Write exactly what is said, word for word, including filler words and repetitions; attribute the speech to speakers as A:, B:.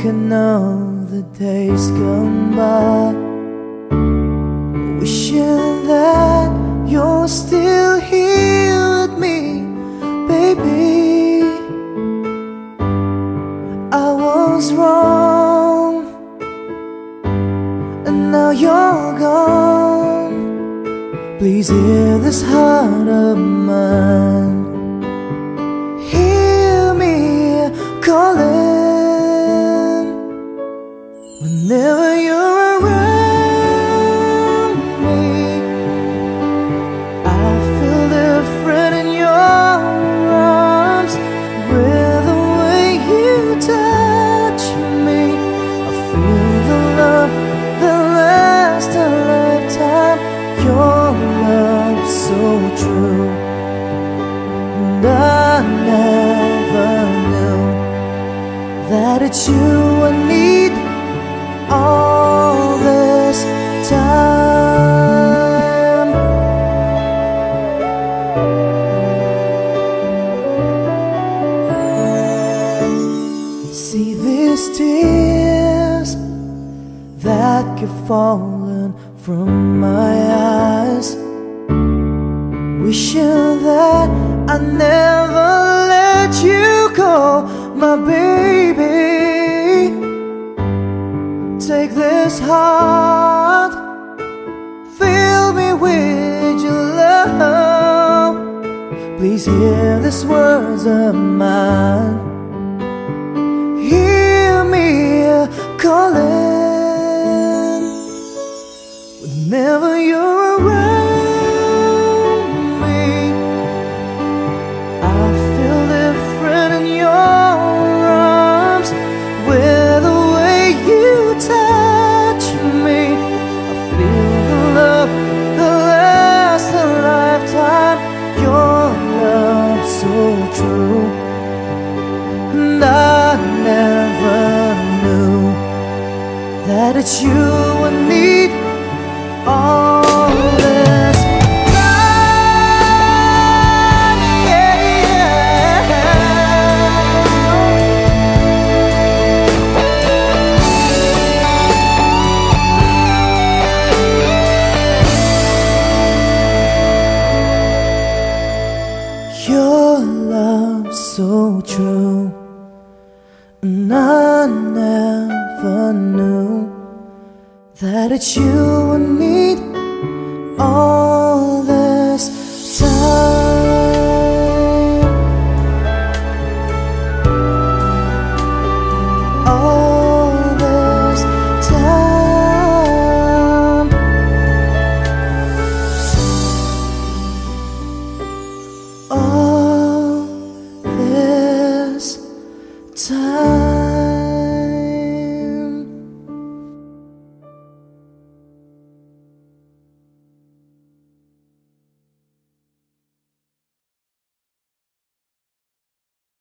A: thinking of the days gone by, wishing that you're still here with me, baby. I was wrong, and now you're gone. Please hear this heart of mine. Hear me calling whenever you're around me. I feel different in your arms, with the way you touch me. I feel the love that lasts a lifetime. Your love so true, and I never knew that it's you I need all this time. See these tears that keep falling from my eyes, wishing that I never let you go, my baby. Take this heart, fill me with your love. Please hear these words of mine. Hear me calling whenever you're around me. I feel different in your arms, with the way you touch me. I feel the love that lasts a lifetime. Your love so true, and I never knew that it's you I need all this time. Yeah, yeah. Your love so true, and I never knew that it's you I need all